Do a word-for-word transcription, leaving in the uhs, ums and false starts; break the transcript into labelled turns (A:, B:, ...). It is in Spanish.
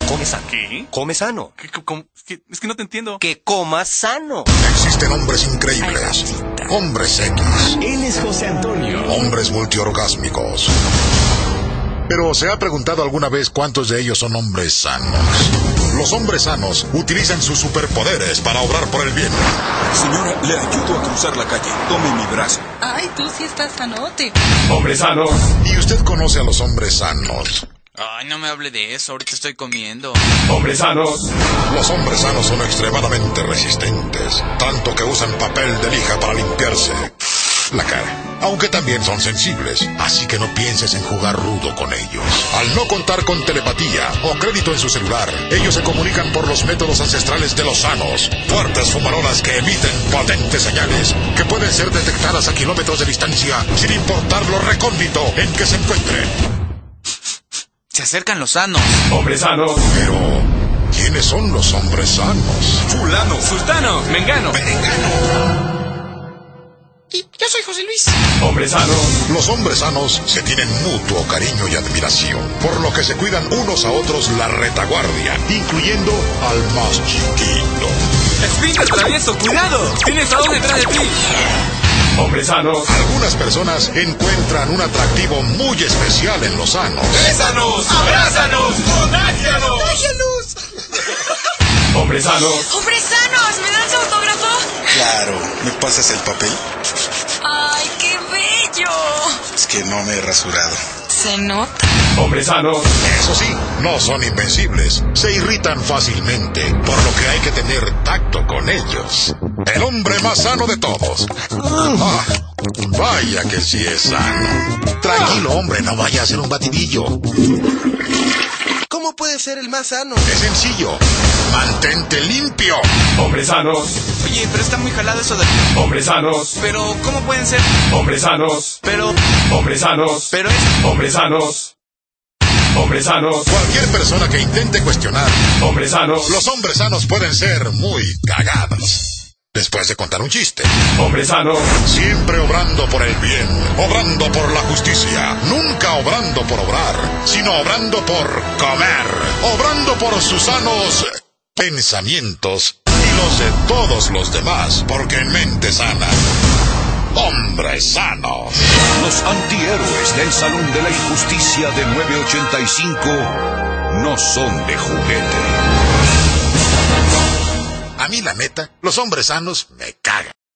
A: Come sano.
B: ¿Qué?
A: Come sano.
B: ¿Qué, cómo? Es, que, es que no te entiendo.
A: Que comas sano.
C: Existen hombres increíbles, hombres X,
D: Él es José Antonio.
C: hombres multiorgásmicos. Pero ¿se ha preguntado alguna vez cuántos de ellos son hombres sanos? Los hombres sanos utilizan sus superpoderes para obrar por el bien.
E: Señora, le ayudo a cruzar la calle. Tome mi brazo.
F: Ay, tú sí estás sanote.
D: Hombre sano.
C: ¿Y usted conoce a los hombres sanos?
G: Ay, no me hable de eso, ahorita estoy comiendo.
D: Hombre sanos.
C: Los hombres sanos son extremadamente resistentes, tanto que usan papel de lija para limpiarse la cara. Aunque también son sensibles, así que no pienses en jugar rudo con ellos. Al no contar con telepatía o crédito en su celular, ellos se comunican por los métodos ancestrales de los sanos. Fuertes fumarolas que emiten potentes señales que pueden ser detectadas a kilómetros de distancia sin importar lo recóndito en que se encuentren.
G: Se acercan los sanos.
D: Hombre sanos.
C: Pero, ¿quiénes son los hombres sanos?
E: Fulano.
B: Sultano, Mengano.
C: Perengano.
G: Y yo soy José Luis.
D: Hombre sanos.
C: Los hombres sanos se tienen mutuo cariño y admiración, por lo que se cuidan unos a otros la retaguardia, incluyendo al más chiquito.
B: Esfínter travieso, cuidado. Tienes a dos detrás de ti.
D: Hombre sanos.
C: Algunas personas encuentran un atractivo muy especial en los sanos.
B: ¡Bésanos! ¡Abrázanos! ¡Contágianos!
D: Hombre sanos.
F: ¡Hombres sanos! ¿Me dan su autógrafo?
E: Claro. ¿Me pasas el papel?
F: ¡Ay, qué bello!
E: Es que no me he rasurado.
F: Se nota.
D: Hombre sanos.
C: Eso sí, no son invencibles, se irritan fácilmente, por lo que hay que tener tacto con ellos. El hombre más sano de todos. Ah, vaya que sí es sano. Tranquilo, hombre, no vaya a ser un batidillo.
H: ¿Cómo puede ser el más sano?
C: Es sencillo, mantente limpio.
D: Hombre sanos.
G: Oye, pero está muy jalado eso de...
D: Hombre sanos.
G: Pero, ¿cómo pueden ser?
D: Hombre sanos.
G: Pero,
D: Hombre sanos.
G: pero es...
D: Hombre sanos. Hombre sanos.
C: Cualquier persona que intente cuestionar,
D: Hombre sanos.
C: los hombres sanos pueden ser muy cagados. Después de contar un chiste,
D: Hombre sanos.
C: siempre obrando por el bien, obrando por la justicia, nunca obrando por obrar, sino obrando por comer, obrando por sus sanos pensamientos y los de todos los demás, porque en mente sana, hombres sanos.
I: Los antihéroes del Salón de la Injusticia de nueve ochenta y cinco no son de juguete.
C: A mí, la neta, los hombres sanos me cagan.